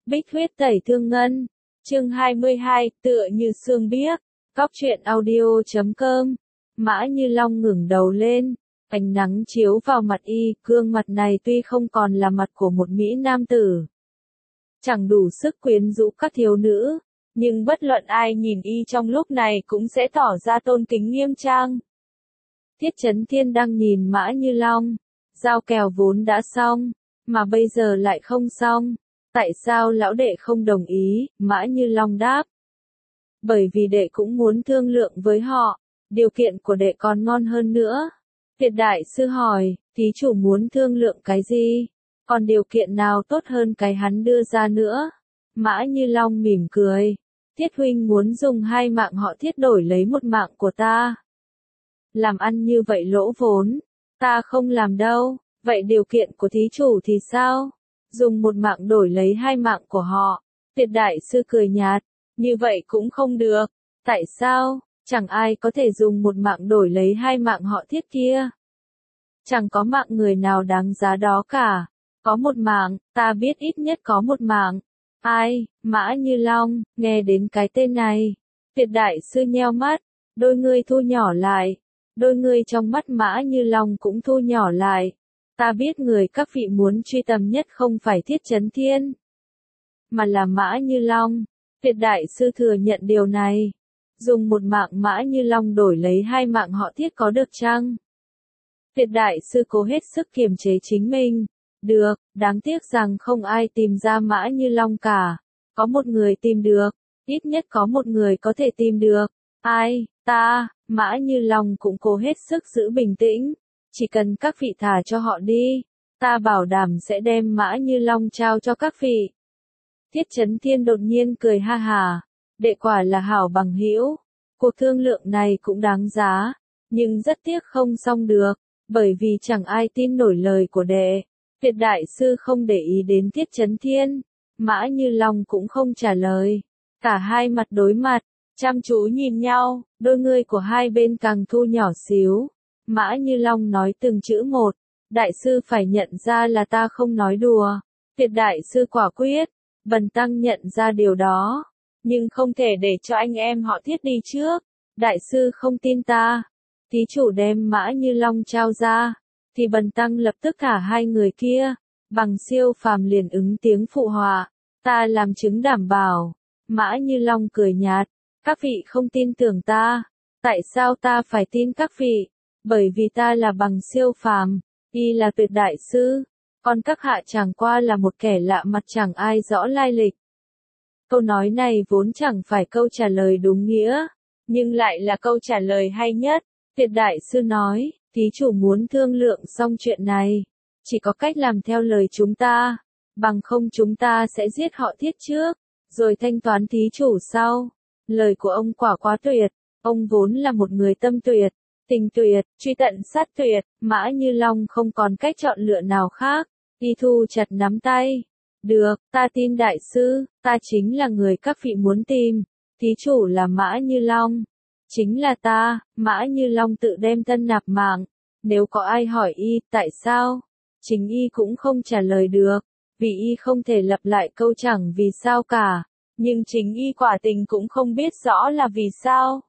Bích huyết tẩy thương ngân. Chương 22, tựa như xương biếc. Cóc truyện audio.com. Mã Như Long ngẩng đầu lên, ánh nắng chiếu vào mặt y, gương mặt này tuy không còn là mặt của một mỹ nam tử, chẳng đủ sức quyến rũ các thiếu nữ, nhưng bất luận ai nhìn y trong lúc này cũng sẽ tỏ ra tôn kính nghiêm trang. Tiết Chấn Thiên đang nhìn Mã Như Long, giao kèo vốn đã xong, mà bây giờ lại không xong. Tại sao lão đệ không đồng ý? Mã Như Long đáp. Bởi vì đệ cũng muốn thương lượng với họ, điều kiện của đệ còn ngon hơn nữa. Tiệt đại sư hỏi, thí chủ muốn thương lượng cái gì? Còn điều kiện nào tốt hơn cái hắn đưa ra nữa? Mã Như Long mỉm cười. Thiết huynh muốn dùng 2 mạng họ Thiết đổi lấy 1 mạng của ta. Làm ăn như vậy lỗ vốn, ta không làm đâu. Vậy điều kiện của thí chủ thì sao? Dùng 1 mạng đổi lấy 2 mạng của họ. Tiệt đại sư cười nhạt, như vậy cũng không được. Tại sao? Chẳng ai có thể dùng 1 mạng đổi lấy 2 mạng họ Thiết kia. Chẳng có mạng người nào đáng giá đó cả. Có 1 mạng, ta biết ít nhất có 1 mạng. Ai? Mã Như Long, nghe đến cái tên này. Tiệt đại sư nheo mắt, đôi ngươi thu nhỏ lại. Đôi ngươi trong mắt Mã Như Long cũng thu nhỏ lại. Ta biết người các vị muốn truy tầm nhất không phải Thiết Chấn Thiên, mà là Mã Như Long. Tiệt đại sư thừa nhận điều này. Dùng 1 mạng Mã Như Long đổi lấy 2 mạng họ Thiết có được chăng? Tiệt đại sư cố hết sức kiềm chế chính mình. Được, đáng tiếc rằng không ai tìm ra Mã Như Long cả. Có một người tìm được, ít nhất có một người có thể tìm được. Ai? Ta. Mã Như Long cũng cố hết sức giữ bình tĩnh. Chỉ cần các vị thả cho họ đi, ta bảo đảm sẽ đem Mã Như Long trao cho các vị. Tiết Chấn Thiên đột nhiên cười ha hà. Đệ quả là hảo bằng hữu. Cuộc thương lượng này cũng đáng giá, nhưng rất tiếc không xong được, bởi vì chẳng ai tin nổi lời của đệ. Tiệt đại sư không để ý đến Tiết Chấn Thiên, Mã Như Long cũng không trả lời. Cả hai mặt đối mặt, chăm chú nhìn nhau, đôi ngươi của hai bên càng thu nhỏ xíu. Mã Như Long nói từng chữ một, đại sư phải nhận ra là ta không nói đùa. Tiệt đại sư quả quyết, bần tăng nhận ra điều đó, nhưng không thể để cho anh em họ Thiết đi trước. Đại sư không tin ta, thí chủ đem Mã Như Long trao ra, thì bần tăng lập tức thả 2 người kia. Bằng Siêu Phàm liền ứng tiếng phụ họa, ta làm chứng đảm bảo. Mã Như Long cười nhạt, các vị không tin tưởng ta, tại sao ta phải tin các vị? Bởi vì ta là Bằng Siêu Phàm, y là Tuyệt đại sư, còn các hạ chẳng qua là một kẻ lạ mặt chẳng ai rõ lai lịch. Câu nói này vốn chẳng phải câu trả lời đúng nghĩa, nhưng lại là câu trả lời hay nhất. Tiệt đại sư nói, thí chủ muốn thương lượng xong chuyện này, chỉ có cách làm theo lời chúng ta, bằng không chúng ta sẽ giết họ Thiết trước, rồi thanh toán thí chủ sau. Lời của ông quả quá tuyệt, ông vốn là một người tâm tuyệt, tình tuyệt, truy tận sát tuyệt. Mã Như Long không còn cách chọn lựa nào khác, y thu chặt nắm tay. Được, ta tin đại sư, ta chính là người các vị muốn tìm, thí chủ là Mã Như Long. Chính là ta. Mã Như Long tự đem thân nạp mạng. Nếu có ai hỏi y, tại sao? Chính y cũng không trả lời được, vì y không thể lặp lại câu chẳng vì sao cả. Nhưng chính y quả tình cũng không biết rõ là vì sao.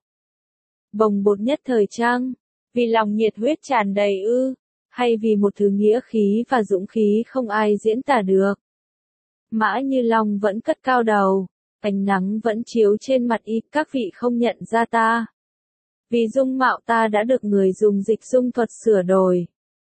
Bồng bột nhất thời chăng? Vì lòng nhiệt huyết tràn đầy ư? Hay vì một thứ nghĩa khí và dũng khí không ai diễn tả được? Mã Như Long vẫn cất cao đầu, ánh nắng vẫn chiếu trên mặt y. Các vị không nhận ra ta, vì dung mạo ta đã được người dùng dịch dung thuật sửa đổi.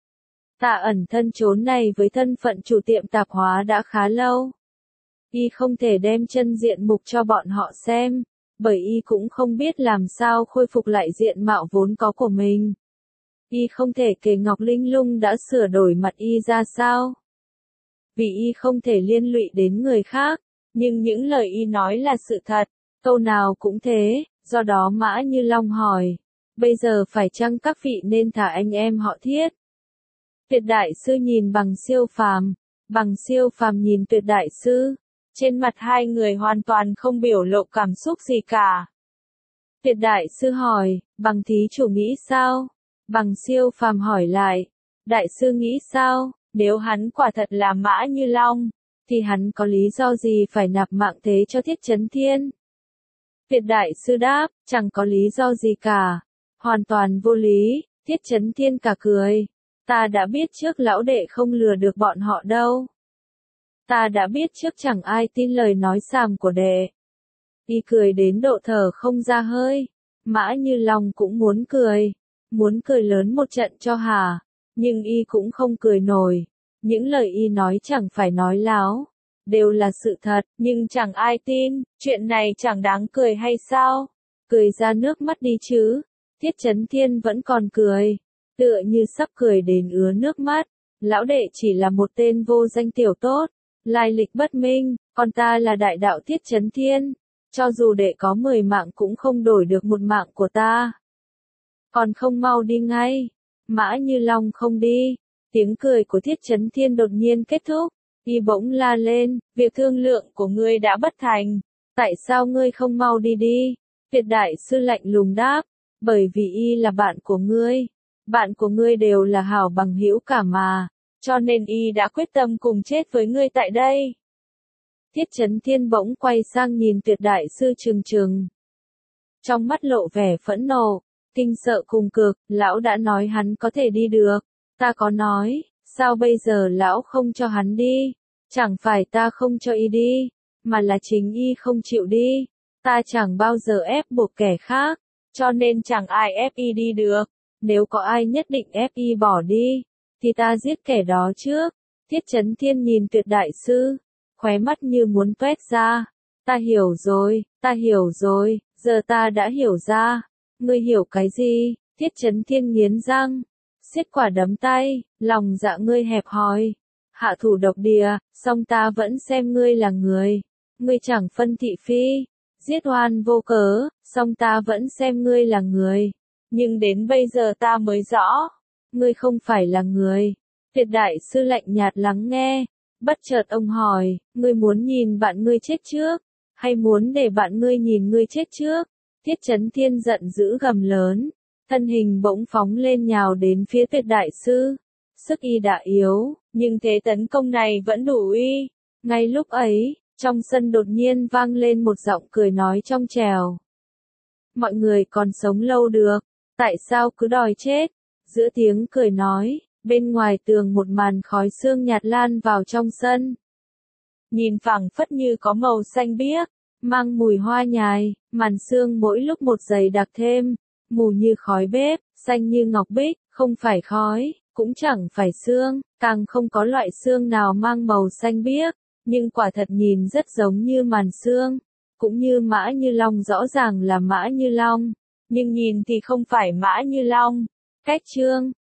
Ta ẩn thân chốn này với thân phận chủ tiệm tạp hóa đã khá lâu. Y không thể đem chân diện mục cho bọn họ xem, bởi y cũng không biết làm sao khôi phục lại diện mạo vốn có của mình. Y không thể kể Ngọc Linh Lung đã sửa đổi mặt y ra sao, vì y không thể liên lụy đến người khác, nhưng những lời y nói là sự thật, câu nào cũng thế. Do đó Mã Như Long hỏi, bây giờ phải chăng các vị nên thả anh em họ Thiết? Tuyệt đại sư nhìn Bằng Siêu Phàm, Bằng Siêu Phàm nhìn Tuyệt đại sư, trên mặt hai người hoàn toàn không biểu lộ cảm xúc gì cả. Tuyệt đại sư hỏi, Bằng thí chủ nghĩ sao? Bằng Siêu Phàm hỏi lại, đại sư nghĩ sao? Nếu hắn quả thật là Mã Như Long, thì hắn có lý do gì phải nạp mạng thế cho Thiết Chấn Thiên? Tuyệt đại sư đáp, chẳng có lý do gì cả. Hoàn toàn vô lý. Thiết Chấn Thiên cả cười. Ta đã biết trước lão đệ không lừa được bọn họ đâu. Ta đã biết trước chẳng ai tin lời nói xàm của đệ. Y cười đến độ thở không ra hơi. Mã Như Long cũng muốn cười lớn một trận cho hả, nhưng y cũng không cười nổi. Những lời y nói chẳng phải nói láo, đều là sự thật, nhưng chẳng ai tin, chuyện này chẳng đáng cười hay sao? Cười ra nước mắt đi chứ. Thiết Chấn Thiên vẫn còn cười, tựa như sắp cười đến ứa nước mắt. Lão đệ chỉ là một tên vô danh tiểu tốt, lai lịch bất minh, còn ta là đại đạo Thiết Chấn Thiên. Cho dù đệ có 10 mạng cũng không đổi được một mạng của ta. Còn không mau đi ngay. Mã Như Long không đi. Tiếng cười của Thiết Chấn Thiên đột nhiên kết thúc. Y bỗng la lên, việc thương lượng của ngươi đã bất thành. Tại sao ngươi không mau đi đi? Tuyệt đại sư lạnh lùng đáp. Bởi vì y là bạn của ngươi. Bạn của ngươi đều là hảo bằng hữu cả mà. Cho nên y đã quyết tâm cùng chết với ngươi tại đây. Thiết Chấn Thiên bỗng quay sang nhìn tuyệt đại sư trừng trừng. Trong mắt lộ vẻ phẫn nộ, kinh sợ cùng cực, lão đã nói hắn có thể đi được. Ta có nói, sao bây giờ lão không cho hắn đi? Chẳng phải ta không cho y đi, mà là chính y không chịu đi. Ta chẳng bao giờ ép buộc kẻ khác, cho nên chẳng ai ép y đi được. Nếu có ai nhất định ép y bỏ đi, thì ta giết kẻ đó trước. Thiết Chấn Thiên nhìn tuyệt đại sư, khóe mắt như muốn toét ra. Ta hiểu rồi, giờ ta đã hiểu ra. Ngươi hiểu cái gì? Thiết Chấn Thiên nghiến răng, siết quả đấm tay, lòng dạ ngươi hẹp hòi. Hạ thủ độc địa, song ta vẫn xem ngươi là người. Ngươi chẳng phân thị phi, giết oan vô cớ, song ta vẫn xem ngươi là người. Nhưng đến bây giờ ta mới rõ, ngươi không phải là người. Tuyệt đại sư lạnh nhạt lắng nghe. Bất chợt ông hỏi, ngươi muốn nhìn bạn ngươi chết trước, hay muốn để bạn ngươi nhìn ngươi chết trước? Thiết Chấn Thiên giận dữ gầm lớn, thân hình bỗng phóng lên nhào đến phía tuyệt đại sư. Sức y đã yếu, nhưng thế tấn công này vẫn đủ uy. Ngay lúc ấy, trong sân đột nhiên vang lên một giọng cười nói trong trẻo. Mọi người còn sống lâu được, tại sao cứ đòi chết? Giữa tiếng cười nói, bên ngoài tường một màn khói sương nhạt lan vào trong sân. Nhìn phảng phất như có màu xanh biếc, mang mùi hoa nhài, màn sương mỗi lúc một dày đặc thêm, mù như khói bếp, xanh như ngọc bích, không phải khói, cũng chẳng phải sương, càng không có loại sương nào mang màu xanh biếc, nhưng quả thật nhìn rất giống như màn sương, cũng như Mã Như Long, rõ ràng là Mã Như Long, nhưng nhìn thì không phải Mã Như Long. Cách chương